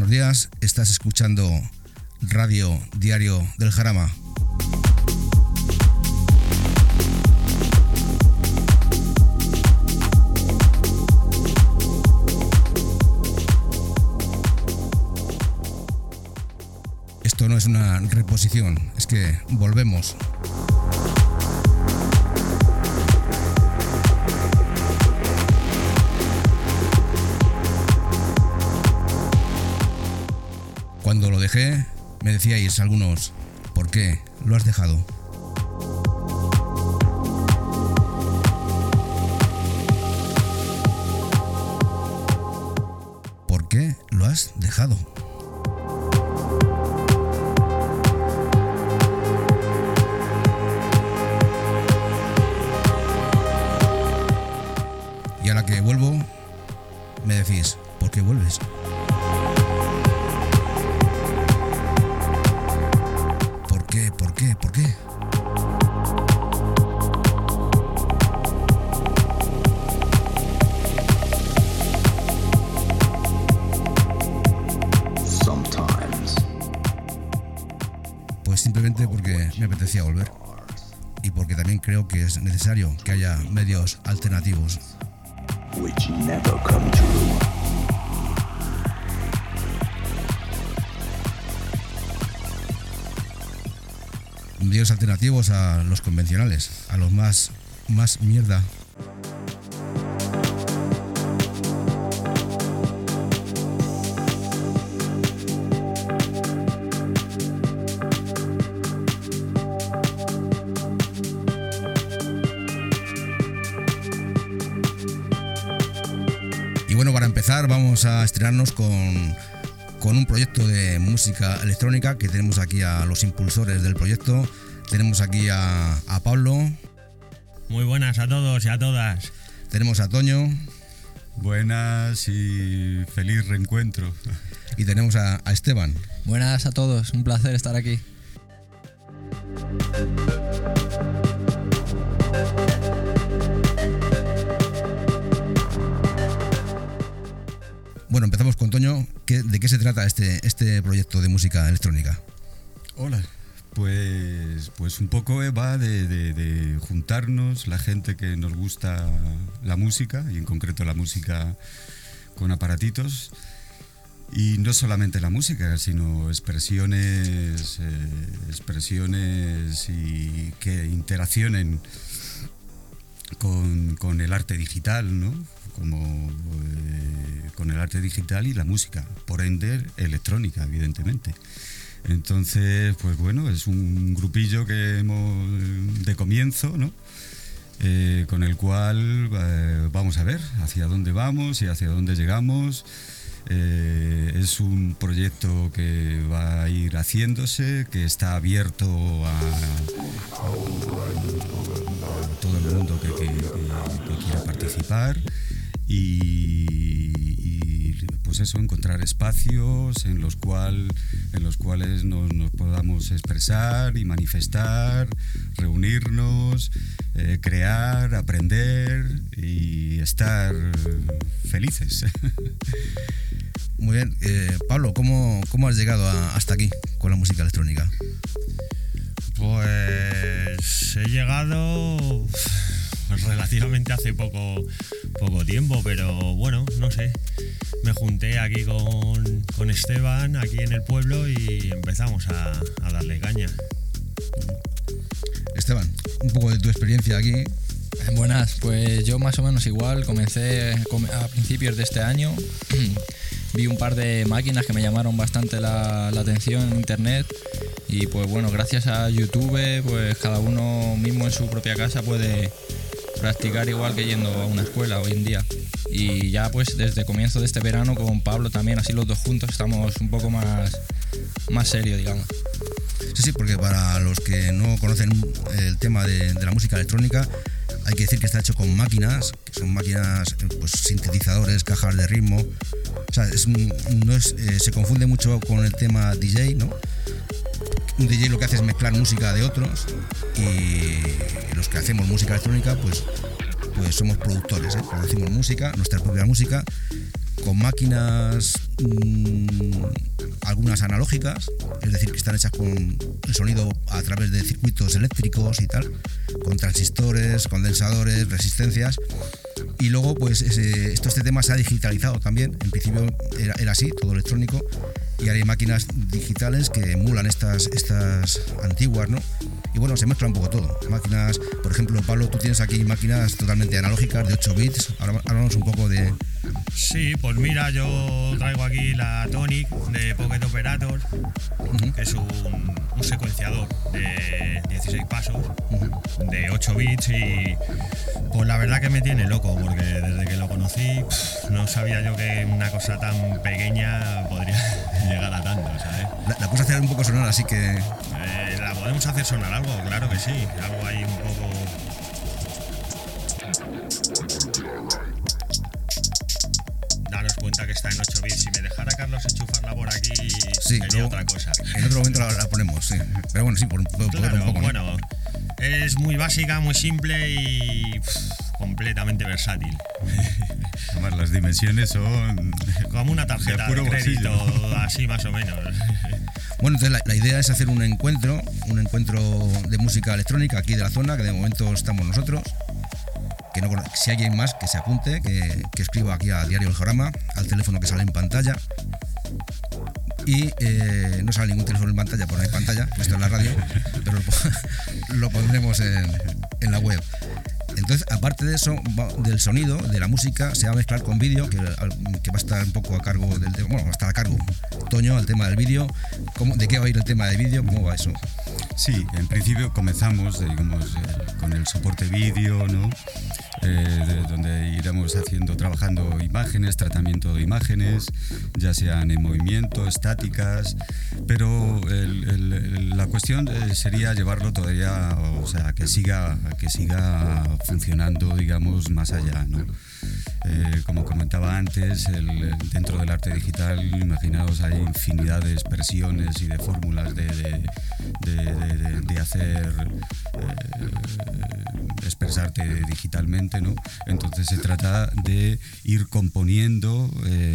buenos días. Estás escuchando Radio Diario del Jarama. Esto no es una reposición, es que volvemos. Cuando lo dejé, me decíais algunos, ¿por qué lo has dejado? ¿Por qué lo has dejado? Y a la que vuelvo, me decís, ¿por qué vuelves? ¿Por qué? Pues simplemente porque me apetecía volver. Y porque también creo que es necesario que haya medios alternativos. Which never come true. Medios alternativos a los convencionales, a los más mierda. Y bueno, para empezar vamos a estrenarnos con un proyecto de música electrónica que tenemos aquí a los impulsores del proyecto. Tenemos aquí a Pablo. Muy buenas a todos y a todas. Tenemos a Toño. Buenas y feliz reencuentro. Y tenemos a Esteban. Buenas a todos, un placer estar aquí. Bueno, empezamos con Toño. ¿De qué se trata este proyecto de música electrónica? Hola, pues un poco va de juntarnos la gente que nos gusta la música, y en concreto la música con aparatitos, y no solamente la música, sino expresiones y que interaccionen con el arte digital, ¿no? Como con el arte digital y la música, por ende electrónica, evidentemente. Entonces, pues bueno, es un grupillo que hemos de comienzo, ¿no? Con el cual vamos a ver hacia dónde vamos y hacia dónde llegamos. Es un proyecto que va a ir haciéndose, que está abierto a todo el mundo que quiera participar y pues eso, encontrar espacios en los cuales nos podamos expresar y manifestar, reunirnos, crear, aprender y estar felices. Muy bien. Pablo, ¿cómo has llegado hasta aquí con la música electrónica? Pues he llegado relativamente hace poco tiempo, pero bueno, no sé. Me junté aquí con Esteban, aquí en el pueblo, y empezamos a darle caña. Esteban, un poco de tu experiencia aquí. Buenas, pues yo más o menos igual, comencé a principios de este año. Vi un par de máquinas que me llamaron bastante la atención en internet, y pues bueno, gracias a YouTube, pues cada uno mismo en su propia casa puede practicar igual que yendo a una escuela hoy en día. Y ya pues desde comienzo de este verano con Pablo también, así los dos juntos, estamos un poco más serios, digamos. Sí, porque para los que no conocen el tema de la música electrónica, hay que decir que está hecho con máquinas, que son máquinas, pues sintetizadores, cajas de ritmo. O sea, se confunde mucho con el tema DJ, ¿no? Un DJ lo que hace es mezclar música de otros, y los que hacemos música electrónica, pues somos productores, producimos música, nuestra propia música, con máquinas, algunas analógicas, es decir, que están hechas con el sonido a través de circuitos eléctricos y tal, con transistores, condensadores, resistencias. Y luego, pues este tema se ha digitalizado también. En principio era así, todo electrónico, y ahora hay máquinas digitales que emulan estas antiguas, ¿no? Y bueno, se mezcla un poco todo. Máquinas, por ejemplo, Pablo, tú tienes aquí máquinas totalmente analógicas de 8 bits. Ahora hablamos un poco de... Sí, pues mira, yo traigo aquí la Tonic de Pocket Operator, que es un secuenciador de 16 pasos, de 8 bits, y pues la verdad que me tiene loco, porque desde que lo conocí no sabía yo que una cosa tan pequeña podría llegar a tanto, ¿sabes? La puedes hacer un poco sonar, así que... La podemos hacer sonar algo, claro que sí, algo ahí un poco... Daros cuenta que está en 8 bits. Si me dejara Carlos enchufarla por aquí, sí, sería luego, otra cosa. En otro momento la ponemos, sí. Pero bueno, sí, por claro, un poco, ¿no? Bueno, es muy básica, muy simple y completamente versátil. Además, las dimensiones son... Como una tarjeta de crédito, bolsillo. Así más o menos. Bueno, entonces la idea es hacer un encuentro de música electrónica aquí de la zona, que de momento estamos nosotros. Que no, si hay alguien más que se apunte, que escriba aquí a Diario El Jarama, al teléfono que sale en pantalla. Y no sale ningún teléfono en pantalla, porque no hay pantalla, esto es la radio, pero lo pondremos en la web. Entonces, aparte de eso, del sonido, de la música, se va a mezclar con vídeo, que va a estar un poco a cargo del tema. Bueno, va a estar a cargo Toño, al tema del vídeo. ¿De qué va a ir el tema de vídeo? ¿Cómo va eso? Sí, en principio comenzamos, digamos, con el soporte vídeo, ¿no? Donde iremos trabajando imágenes, tratamiento de imágenes, ya sean en movimiento, estáticas, pero la cuestión sería llevarlo todavía, o sea, que siga funcionando, digamos, más allá, ¿no? Como comentaba antes, dentro del arte digital, imaginaos, hay infinidad de expresiones y de fórmulas de hacer expresarte digitalmente, ¿no? Entonces se trata de ir componiendo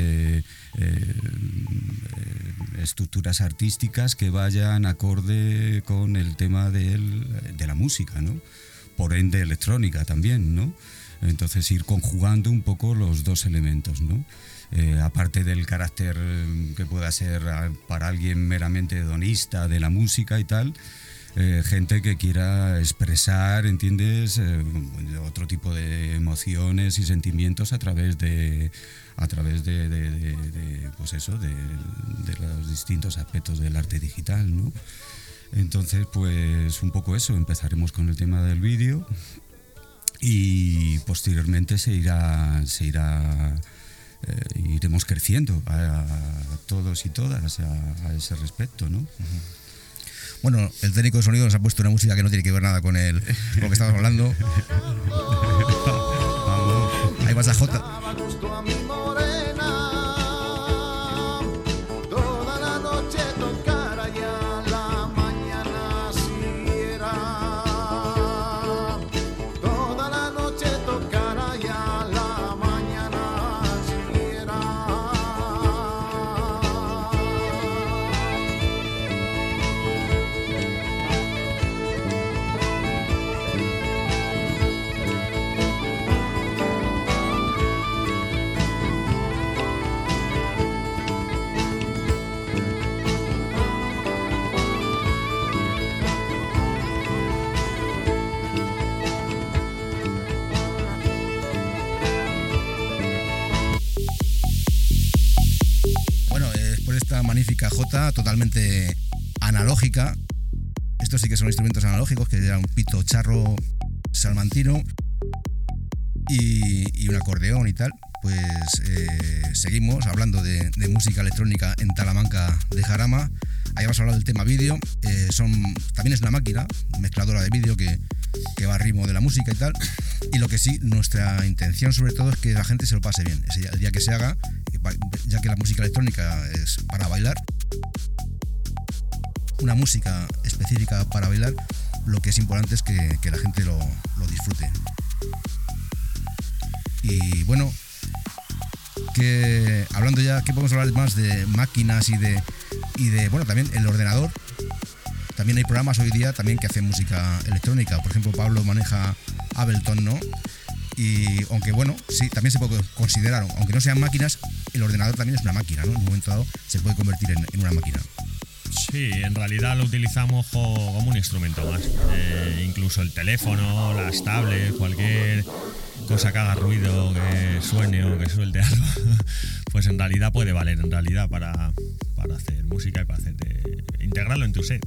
estructuras artísticas que vayan acorde con el tema de la música, ¿no? Por ende electrónica también, ¿no? Entonces ir conjugando un poco los dos elementos, ¿no? Aparte del carácter que pueda ser para alguien meramente hedonista de la música y tal, gente que quiera expresar, ¿entiendes? Otro tipo de emociones y sentimientos a través de pues eso, de los distintos aspectos del arte digital, ¿no? Entonces, pues un poco eso, empezaremos con el tema del vídeo y posteriormente iremos creciendo a todos y todas a ese respecto, ¿no? Bueno, el técnico de sonido nos ha puesto una música que no tiene que ver nada con lo que estamos hablando. Ahí vas a Jota. Magnífica jota, totalmente analógica. Estos sí que son instrumentos analógicos, que era un pito charro salmantino y un acordeón y tal. Pues seguimos hablando de música electrónica en Talamanca de Jarama. Ahí vamos a hablar del tema vídeo. También es una máquina mezcladora de vídeo que va a ritmo de la música y tal. Y lo que sí, nuestra intención sobre todo es que la gente se lo pase bien. El día que se haga, ya que la música electrónica es para bailar, una música específica para bailar, lo que es importante es que la gente lo disfrute. Y bueno, que hablando ya, que podemos hablar más de máquinas y de bueno, también el ordenador. También hay programas hoy día también que hacen música electrónica. Por ejemplo, Pablo maneja Ableton, ¿no? Y aunque bueno, sí, también se puede considerar, aunque no sean máquinas, el ordenador también es una máquina, ¿no? En un momento dado se puede convertir en una máquina. Sí, en realidad lo utilizamos como un instrumento más. Incluso el teléfono, las tablets, cualquier cosa que haga ruido, que suene o que suelte algo, pues en realidad puede valer en realidad para hacer música y para integrarlo en tu set.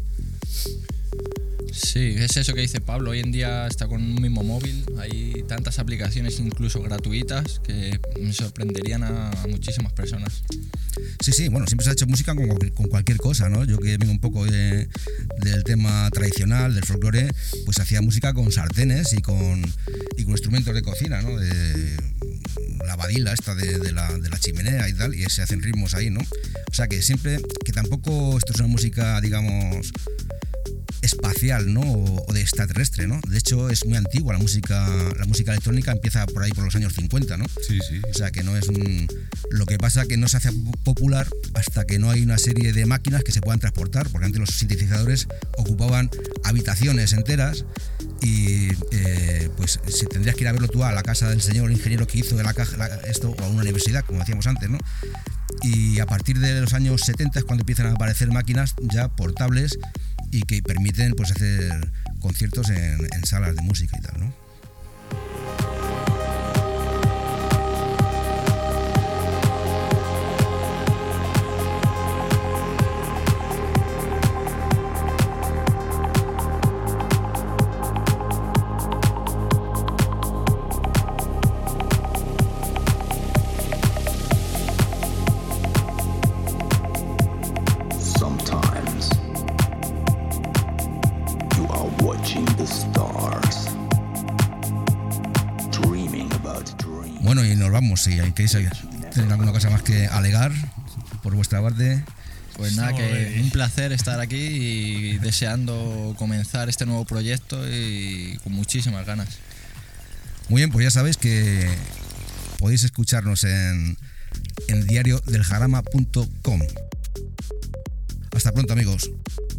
Sí, es eso que dice Pablo. Hoy en día está con un mismo móvil. Hay tantas aplicaciones, incluso gratuitas, que me sorprenderían a muchísimas personas. Sí, bueno, siempre se ha hecho música con cualquier cosa, ¿no? Yo que vengo un poco del tema tradicional, del folclore, pues hacía música con sartenes y con instrumentos de cocina, ¿no? De la badila esta de la chimenea y tal, y se hacen ritmos ahí, ¿no? O sea que siempre, que tampoco esto es una música, digamos, espacial, ¿no? O de extraterrestre, ¿no? De hecho es muy antigua la música electrónica, empieza por ahí por los años 50, ¿no? Sí. O sea que no es lo que pasa que no se hace popular hasta que no hay una serie de máquinas que se puedan transportar, porque antes los sintetizadores ocupaban habitaciones enteras y pues si tendrías que ir a verlo tú a la casa del señor ingeniero que hizo de la caja esto, o a una universidad, como decíamos antes, ¿no? Y a partir de los años 70 es cuando empiezan a aparecer máquinas ya portables y que permiten pues hacer conciertos en salas de música y tal, ¿no? Bueno, y nos vamos, si queréis tener alguna cosa más que alegar por vuestra parte. Pues nada, que un placer estar aquí y deseando comenzar este nuevo proyecto y con muchísimas ganas. Muy bien, pues ya sabéis que podéis escucharnos en diariodeljarama.com. Hasta pronto, amigos.